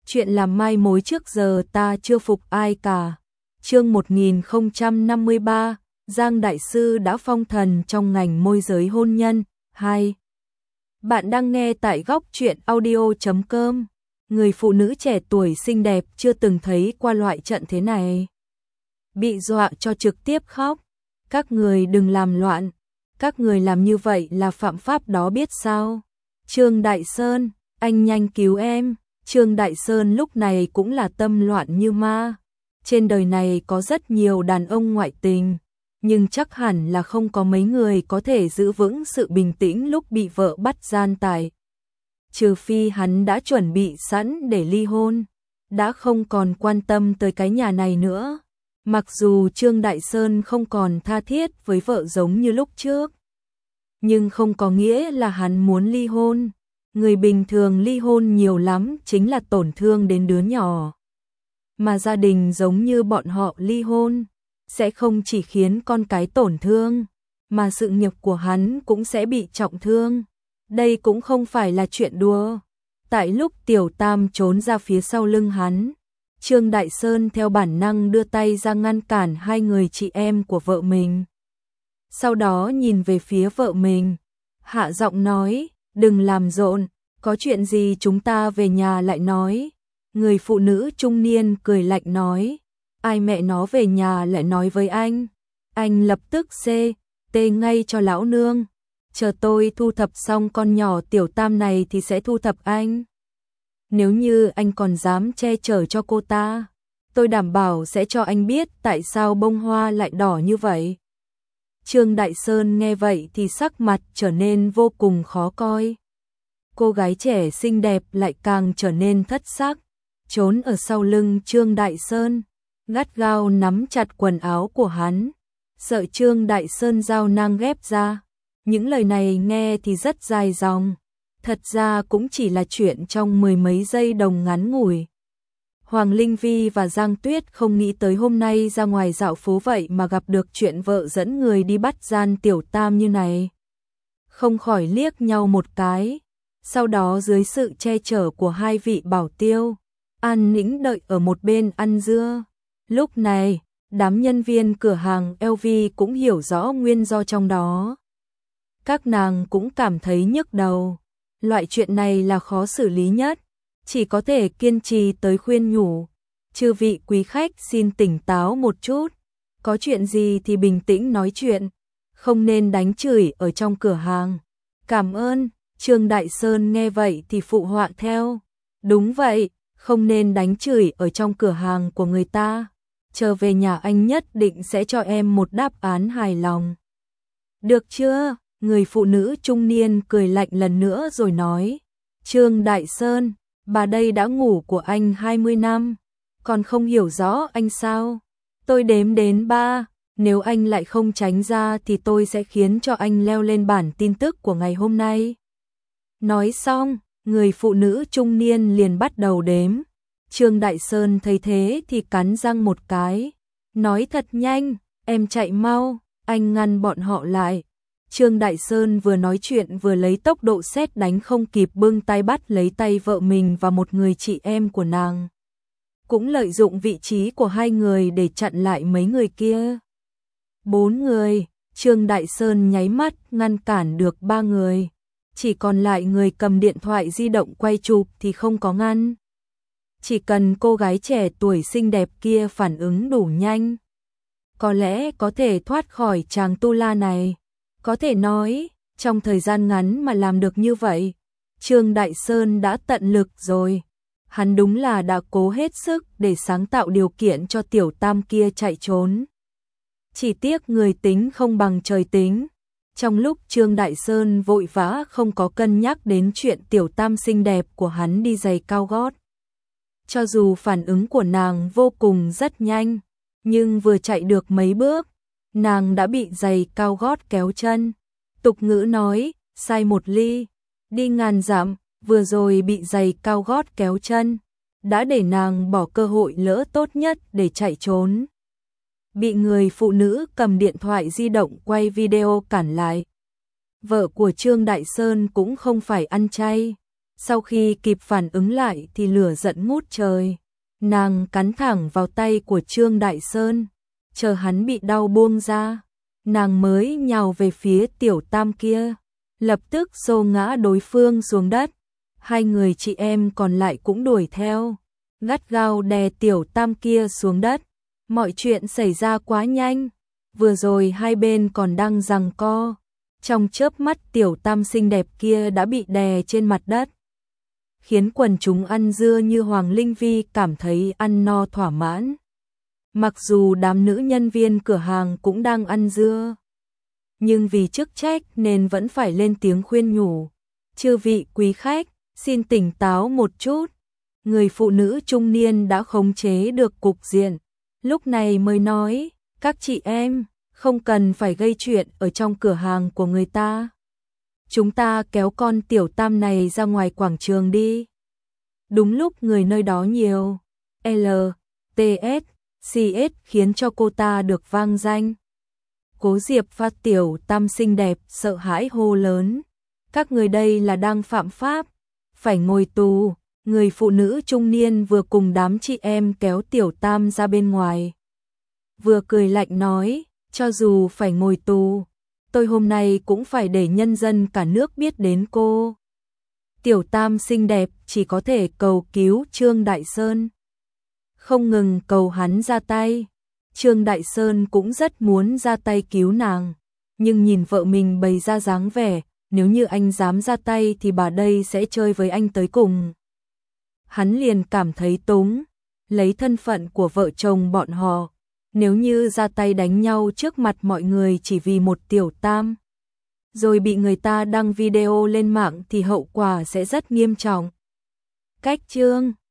Chuyện làm mai mối trước giờ ta chưa phục ai cả. Chương 1053, Giang Đại Sư đã phong thần trong ngành môi giới hôn nhân. 2. Bạn đang nghe tại góc truyện audio.com. Người phụ nữ trẻ tuổi xinh đẹp chưa từng thấy qua loại trận thế này. Bị dọa cho trực tiếp khóc. Các người đừng làm loạn. Các người làm như vậy là phạm pháp đó biết sao. Trương Đại Sơn, anh nhanh cứu em. Trương Đại Sơn lúc này cũng là tâm loạn như ma. Trên đời này có rất nhiều đàn ông ngoại tình, nhưng chắc hẳn là không có mấy người có thể giữ vững sự bình tĩnh lúc bị vợ bắt gian tải. Trừ phi hắn đã chuẩn bị sẵn để ly hôn, đã không còn quan tâm tới cái nhà này nữa. Mặc dù Trương Đại Sơn không còn tha thiết với vợ giống như lúc trước, nhưng không có nghĩa là hắn muốn ly hôn. Người bình thường ly hôn nhiều lắm chính là tổn thương đến đứa nhỏ. Mà gia đình giống như bọn họ ly hôn, sẽ không chỉ khiến con cái tổn thương, mà sự nghiệp của hắn cũng sẽ bị trọng thương. Đây cũng không phải là chuyện đùa. Tại lúc Tiểu Tam trốn ra phía sau lưng hắn, Trương Đại Sơn theo bản năng đưa tay ra ngăn cản hai người chị em của vợ mình. Sau đó nhìn về phía vợ mình, hạ giọng nói, đừng làm rộn, có chuyện gì chúng ta về nhà lại nói. Người phụ nữ trung niên cười lạnh nói, ai mẹ nó về nhà lại nói với anh. Anh lập tức tê ngay cho lão nương. Chờ tôi thu thập xong con nhỏ Tiểu Tam này thì sẽ thu thập anh. Nếu như anh còn dám che chở cho cô ta, tôi đảm bảo sẽ cho anh biết tại sao bông hoa lại đỏ như vậy. Trương Đại Sơn nghe vậy thì sắc mặt trở nên vô cùng khó coi. Cô gái trẻ xinh đẹp lại càng trở nên thất sắc, trốn ở sau lưng Trương Đại Sơn, gắt gao nắm chặt quần áo của hắn, sợ Trương Đại Sơn dao nang ghép ra. Những lời này nghe thì rất dài dòng, thật ra cũng chỉ là chuyện trong mười mấy giây đồng ngắn ngủi. Hoàng Linh Vi và Giang Tuyết không nghĩ tới hôm nay ra ngoài dạo phố vậy mà gặp được chuyện vợ dẫn người đi bắt gian Tiểu Tam như này. Không khỏi liếc nhau một cái, sau đó dưới sự che chở của hai vị bảo tiêu, an nĩnh đợi ở một bên ăn dưa. Lúc này, đám nhân viên cửa hàng LV cũng hiểu rõ nguyên do trong đó. Các nàng cũng cảm thấy nhức đầu. Loại chuyện này là khó xử lý nhất, chỉ có thể kiên trì tới khuyên nhủ. Chư vị quý khách xin tỉnh táo một chút, có chuyện gì thì bình tĩnh nói chuyện, không nên đánh chửi ở trong cửa hàng. Cảm ơn. Trương Đại Sơn nghe vậy thì phụ họa theo. Đúng vậy, không nên đánh chửi ở trong cửa hàng của người ta. Chờ về nhà anh nhất định sẽ cho em một đáp án hài lòng. Được chưa? Người phụ nữ trung niên cười lạnh lần nữa rồi nói. Trương Đại Sơn, bà đây đã ngủ của anh 20 năm, còn không hiểu rõ anh sao? Tôi đếm đến 3, nếu anh lại không tránh ra thì tôi sẽ khiến cho anh leo lên bản tin tức của ngày hôm nay. Nói xong, người phụ nữ trung niên liền bắt đầu đếm. Trương Đại Sơn thấy thế thì cắn răng một cái, nói thật nhanh, em chạy mau, anh ngăn bọn họ lại. Trương Đại Sơn vừa nói chuyện vừa lấy tốc độ sét đánh không kịp bưng tay bắt lấy tay vợ mình và một người chị em của nàng. Cũng lợi dụng vị trí của hai người để chặn lại mấy người kia. 4 người, Trương Đại Sơn nháy mắt ngăn cản được 3 người. Chỉ còn lại người cầm điện thoại di động quay chụp thì không có ngăn. Chỉ cần cô gái trẻ tuổi xinh đẹp kia phản ứng đủ nhanh, có lẽ có thể thoát khỏi chàng tu la này. Có thể nói, trong thời gian ngắn mà làm được như vậy, Trương Đại Sơn đã tận lực rồi. Hắn đúng là đã cố hết sức để sáng tạo điều kiện cho Tiểu Tam kia chạy trốn. Chỉ tiếc người tính không bằng trời tính. Trong lúc Trương Đại Sơn vội vã không có cân nhắc đến chuyện Tiểu Tam xinh đẹp của hắn đi giày cao gót. Cho dù phản ứng của nàng vô cùng rất nhanh, nhưng vừa chạy được mấy bước, nàng đã bị giày cao gót kéo chân. Tục ngữ nói, sai một ly, đi ngàn dặm, vừa rồi bị giày cao gót kéo chân, đã để nàng bỏ cơ hội lỡ tốt nhất để chạy trốn. Bị người phụ nữ cầm điện thoại di động quay video cản lại. Vợ của Trương Đại Sơn cũng không phải ăn chay, Sau khi kịp phản ứng lại thì lửa giận ngút trời. Nàng cắn thẳng vào tay của Trương Đại Sơn, chờ hắn bị đau buông ra, nàng mới nhào về phía Tiểu Tam kia, lập tức xô ngã đối phương xuống đất. Hai người chị em còn lại cũng đuổi theo, gắt gao đè Tiểu Tam kia xuống đất. Mọi chuyện xảy ra quá nhanh, vừa rồi hai bên còn đang giằng co, trong chớp mắt Tiểu Tam xinh đẹp kia đã bị đè trên mặt đất, khiến quần chúng ăn dưa như Hoàng Linh Vi cảm thấy ăn no thỏa mãn. Mặc dù đám nữ nhân viên cửa hàng cũng đang ăn dưa, nhưng vì chức trách nên vẫn phải lên tiếng khuyên nhủ. Chư vị quý khách, xin tỉnh táo một chút. Người phụ nữ trung niên đã khống chế được cục diện, lúc này mới nói, các chị em, không cần phải gây chuyện ở trong cửa hàng của người ta. Chúng ta kéo con Tiểu Tam này ra ngoài quảng trường đi. Đúng lúc người nơi đó nhiều, LTS, CS khiến cho cô ta được vang danh. Cố Diệp và Tiểu Tam xinh đẹp sợ hãi hô lớn, các người đây là đang phạm pháp, phải ngồi tù. Người phụ nữ trung niên vừa cùng đám chị em kéo Tiểu Tam ra bên ngoài, vừa cười lạnh nói, cho dù phải ngồi tù, tôi hôm nay cũng phải để nhân dân cả nước biết đến cô. Tiểu Tam xinh đẹp chỉ có thể cầu cứu Trương Đại Sơn, không ngừng cầu hắn ra tay. Trương Đại Sơn cũng rất muốn ra tay cứu nàng, nhưng nhìn vợ mình bày ra dáng vẻ, nếu như anh dám ra tay thì bà đây sẽ chơi với anh tới cùng. Hắn liền cảm thấy túng, lấy thân phận của vợ chồng bọn họ, nếu như ra tay đánh nhau trước mặt mọi người chỉ vì một Tiểu Tam, rồi bị người ta đăng video lên mạng thì hậu quả sẽ rất nghiêm trọng. Cách chương